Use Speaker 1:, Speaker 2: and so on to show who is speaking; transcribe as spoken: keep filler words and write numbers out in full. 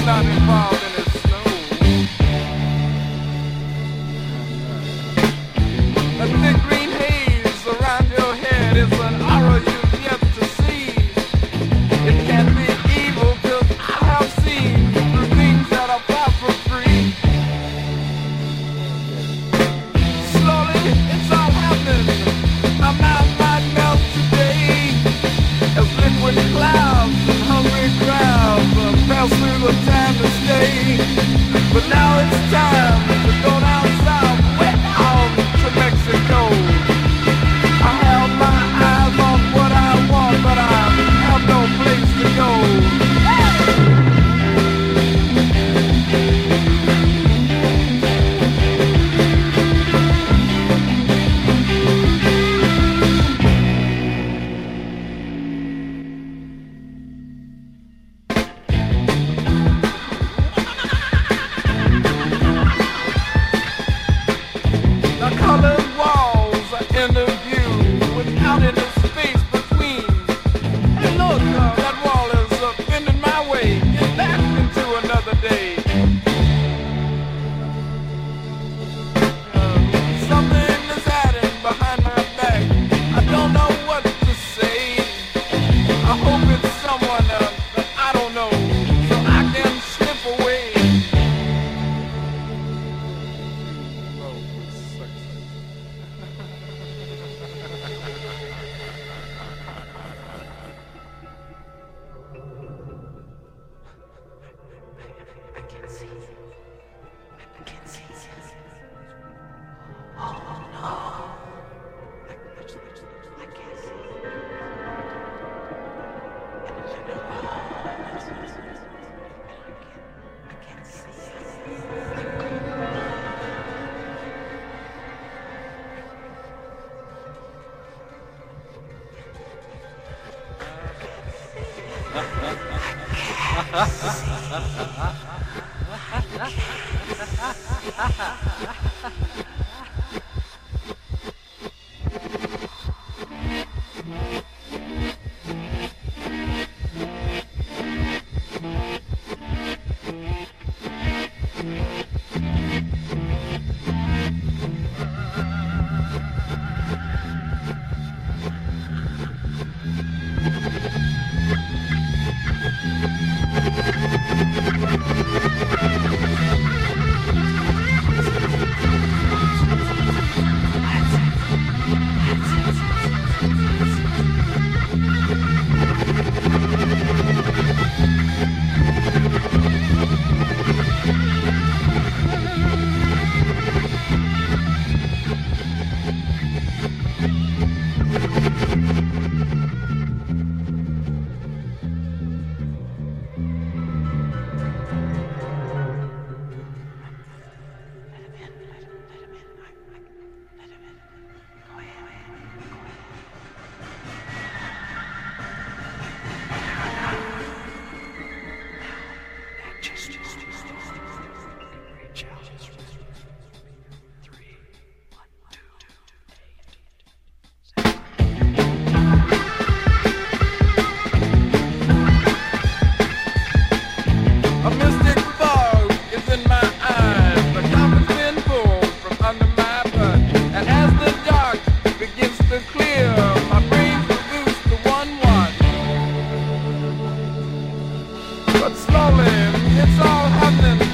Speaker 1: not involved in the snow. A thick green haze around your head is an aura you've yet to see. It can't be evil, cause I have seen the things that are far from free. Slowly, it's all happening. My mind might melt today as liquid clouds and hungry crowds uh, pass through the time to stay. But now it's time to go down south, way down to Mexico. I have my eyes on what I want, but I have no place to go. The colored walls are in the view without any space between. Hey look, uh, that wall is uh, bending my way. Get back into another day. Uh, something is hiding behind my back. I don't know what to say. I hope it's someone uh, that I don't know, so I can slip away. A mystic fog is in my eyes. The carpet's been pulled from under my butt. And as the dark begins to clear, my brain produces the one watt. But slowly, it's all happening.